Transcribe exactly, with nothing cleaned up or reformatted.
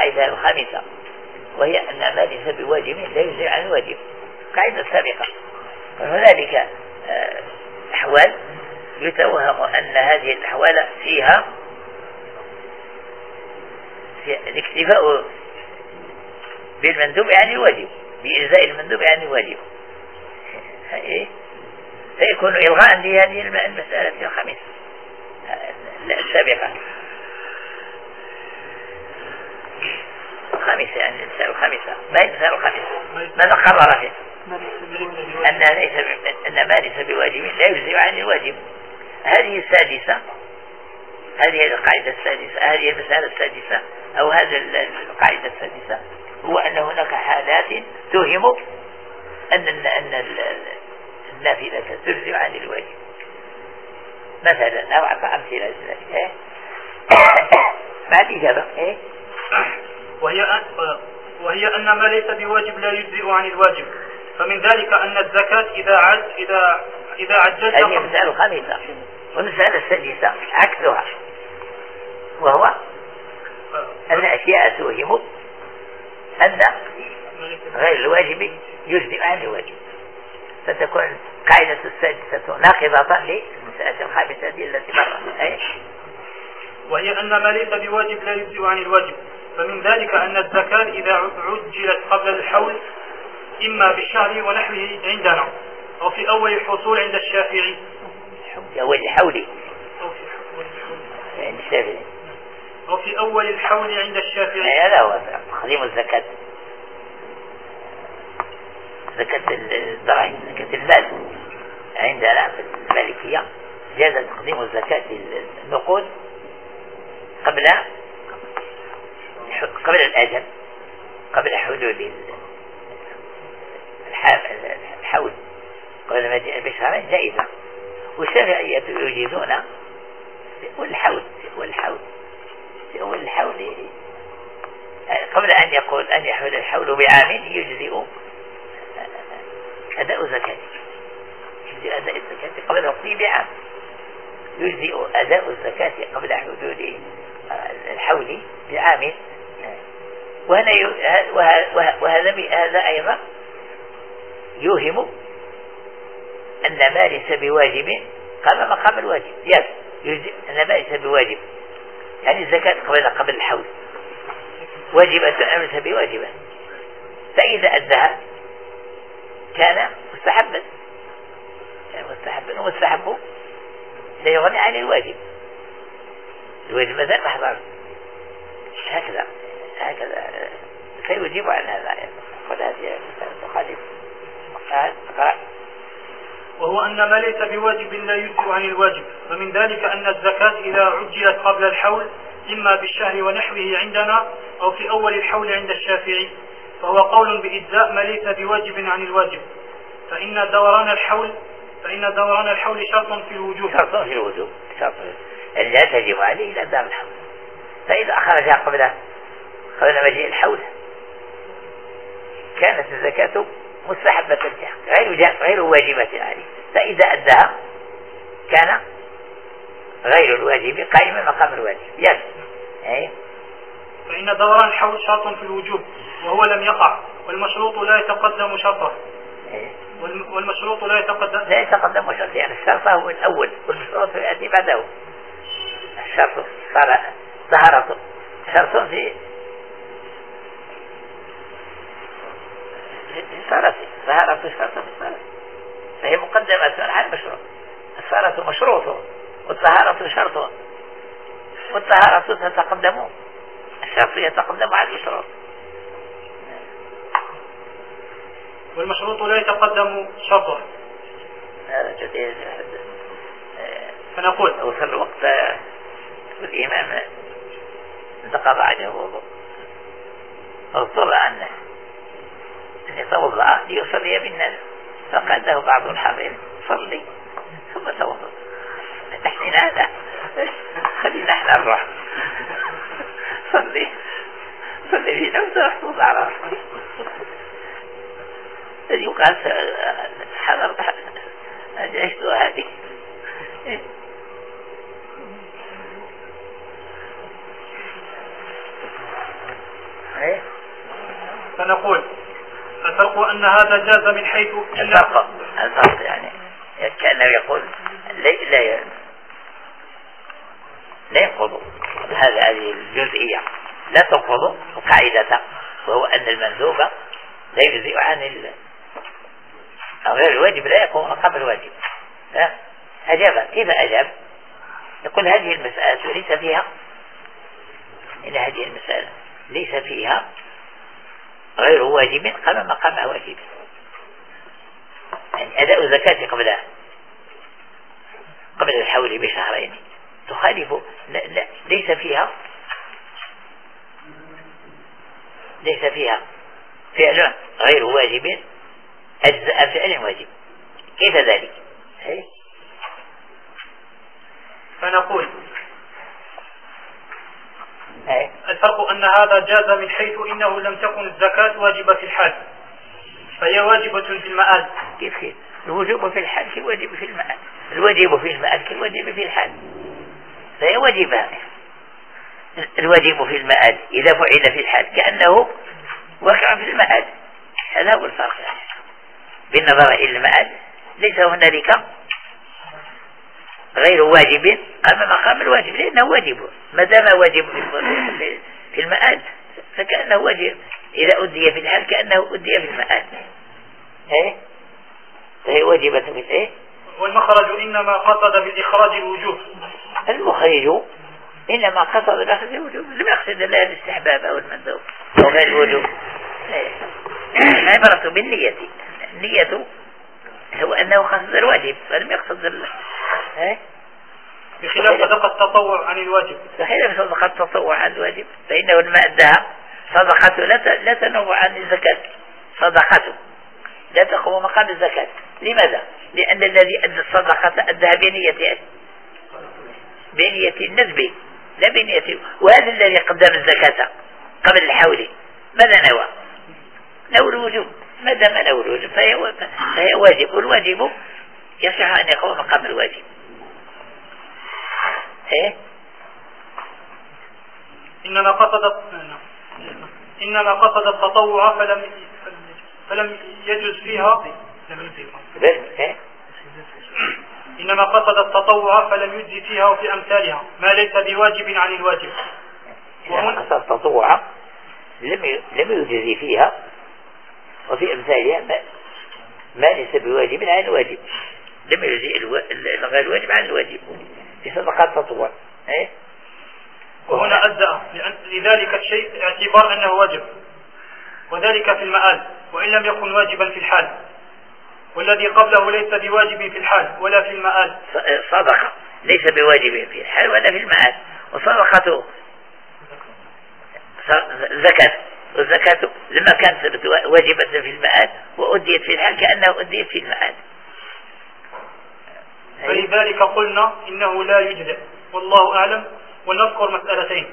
القاعدة الخامسة، وهي أن ما ليس بواجب لا يجزي عن الواجب، قاعدة سابقة. وهنالك أحوال يتوهم أن هذه الأحوال فيها الاكتفاء بالمندوب عن الواجب، بإجزاء المندوب عن الواجب، فيكون إلغاء لهذه المسألة الخامسة السابقة الخامسة، يعني المسألة الخامسة. ما هي المسألة الخامسة؟ ماذا قرر فيه؟ أن ليس أن ما ليس بواجب لا يجزي عن الواجب. هذه السادسة، هذه القاعدة السادسة، هذه المسألة السادسة أو هذا القاعدة السادسة، هو أن هناك حالات توهم أن أن النافذة تجزي عن الواجب. مثلا أو أعطى أمثلة ذلك مع الإجابة إيه؟ وهي أن وهي أن ما ليس بواجب لا يجزئ عن الواجب، فمن ذلك أن الزكاة إذا عد إذا إذا عجزت. هذه المسألة الخامسة. والمسألة السادسة عكسها، وهو أن أشياء توهم أن غير الواجب يجزئ عن الواجب، فتكون قاعدة السادسة ناقضة للمسألة الخامسة التي مرت. وهي أن ما ليس بواجب لا يجزئ عن الواجب، فمن ذلك أن الزكاة إذا عجلت قبل الحول إما بالشهر ونحوه عندنا، أو في أول الحصول عند الشافعي. في أول الحول أو في أول الحول عند الشافعي أو في أول الحول عند الشافعي. هذا هو تقديم الزكاة، زكاة الدراهم، زكاة المال. عندنا في المالكية جاز تقديم الزكاة النقود قبل قبل الأجل، قبل حلول الحول، قبل ما جاء بشهرين جائزة. والشافعية يجيزون والحول والحول أول الحول قبل أن يقول أن يحول الحول بعام يجزئ أداء زكاة، يجزئ أداء الزكاة قبل وقته بعام، يجزئ أداء الزكاة قبل حدود الحول بعام. وهنا وهذا هذا أيضا يوهم أن ما ليس بواجب قام مقام الواجب. يس يجزئ أن ما ليس بواجب، يعني الزكاة قبل قبل الحول واجبة أم ليس بواجبة، فإذا أداها كان مستحبا، كان مستحبا، ومستحب لا يغني عن الواجب. الواجب مثلا محضر، هكذا هكذا سيجيب عن هذا. قل هذه تخالف. وهو أن ما ليس بواجب لا يجزئ عن الواجب، فمن ذلك أن الزكاة إذا عجلت قبل الحول إما بالشهر ونحوه عندنا أو في أول الحول عند الشافعي، فهو قول بإجزاء ما ليس بواجب عن الواجب، فإن دوران الحول فإن دوران الحول شرط في الوجوب. شرط في الوجوب، شرط يعني لا تجب عليه إلا دار الحول. فإذا أخرجها قبل قبل مجيء الحول كانت الزكاة مستحبة غير غير واجبة عليه، فإذا أداها كان غير الواجب قائما مقام الواجب. يس أيه؟ فإن دوران الحول شرط في الوجوب وهو لم يقع، والمشروط لا يتقدم شرطه. أيه؟ والمشروط لا يتقدم لا يتقدم شرطه، يعني الشرط هو الأول والمشروط يأتي بعده. الشرط صار طهارته شرط في الصلاة، طهارة الشرط في الصلاة، فهي مقدمة على المشروط. الصلاة مشروط والطهارة شرط، والطهارة تتقدم، الشرط يتقدم على المشروط. والمشروط لا يتقدم شرطه. هذا جديد. فنقول وصل الوقت الإمام انتقض عليه الوضوء، اضطر عنه أن يتوضأ ليصلي بالناس، فقال له بعض الحاضرين صلي ثم توضأ. نحن هذا خلينا احنا نروح صلي صلي في نفسه وحفظ على رأسه. الذي يقال حضرت عشت هذه. إيه؟ فنقول الفرق أن هذا جاز من حيث الفرق الفرق يعني كأنه يقول لا لا لا ينقض هذا هذه الجزئية لا تنقض قاعدة، وهو أن المندوب لا يجزئ عن غير الواجب، لا يكون قبل الواجب. أجاب كيف أجاب؟ يقول هذه المسألة ليس فيها إن هذه المسألة ليس فيها غير واجب قام مقام واجب، يعني أداء الزكاة قبل قبل الحول بشهرين تخالف لا لا ليس فيها ليس فيها فعل غير واجب أجزاء فعل واجب، كيف ذلك؟ فنقول الفرق أن هذا جاز من حيث إنه لم تكن الزكاة واجبة في الحال فهي واجبة في المآل. كيف كيف الوجوب في الحال كالواجب في المآل، الواجب في المآل كالواجب في الحال، فهي واجبة. الواجب في المآل إذا فعل في الحال كأنه وقع في المآل، هذا هو الفرق. بالنظر إلى المآل ليس هنالك غير واجب قام مقام الواجب لأنه واجب، ما دام واجب في المآل فكأنه واجب، إذا أدي في الحال كأنه أدي في المآل. إيه؟ فهي واجبة في الإيه؟ والمخرج إنما قصد بالإخراج الوجوب. المخرج إنما قصد بالإخراج الوجوب، لم يقصد لا الاستحباب أو المندوب أو غير الوجوب. عبرة بالنية، النية هو أنه قصد الواجب فلم يقصد ال... بخلاف صدقة التطوع عن الواجب. بخلاف صدقة التطوع عن الواجب فإنه لما أداها صدقته لا لا تنوع عن الزكاة، صدقته لا تقوم مقام الزكاة. لماذا؟ لأن الذي أدى الصدقة أداها بنية بنية النسب لا بنية، وهذا الذي قدم الزكاة قبل الحول ماذا نوى؟ نوى الوجوب، ما دام نوى الوجوب فهي, فهي واجب، والواجب يصح أن يقوم مقام الواجب. إيه؟ إنما قصد إنما قصد التطوع فلم فلم يجوز فيها إيه؟ إنما قصد التطوع فلم يجز فيها وفي أمثالها ما ليس بواجب عن الواجب. إنما قصد التطوع لم لم يجزي فيها وفي أمثالها ما, ما ليس بواجب عن الواجب، لم يجزي غير الواجب عن الواجب في صدقات التطوع. إيه؟ وهنا أجزأ لذلك الشيء اعتبار أنه واجب، وذلك في المآل وإن لم يكن واجبا في الحال، والذي قبله ليس بواجب في الحال ولا في المآل. صدقة ليس بواجب في الحال ولا في المآل، وصدقته زكاة، والزكاة لما كانت واجبة في المآل وأديت في الحال كأنه أديت في المآل. فلذلك قلنا إنه لا يجزئ والله أعلم. ونذكر مسألتين.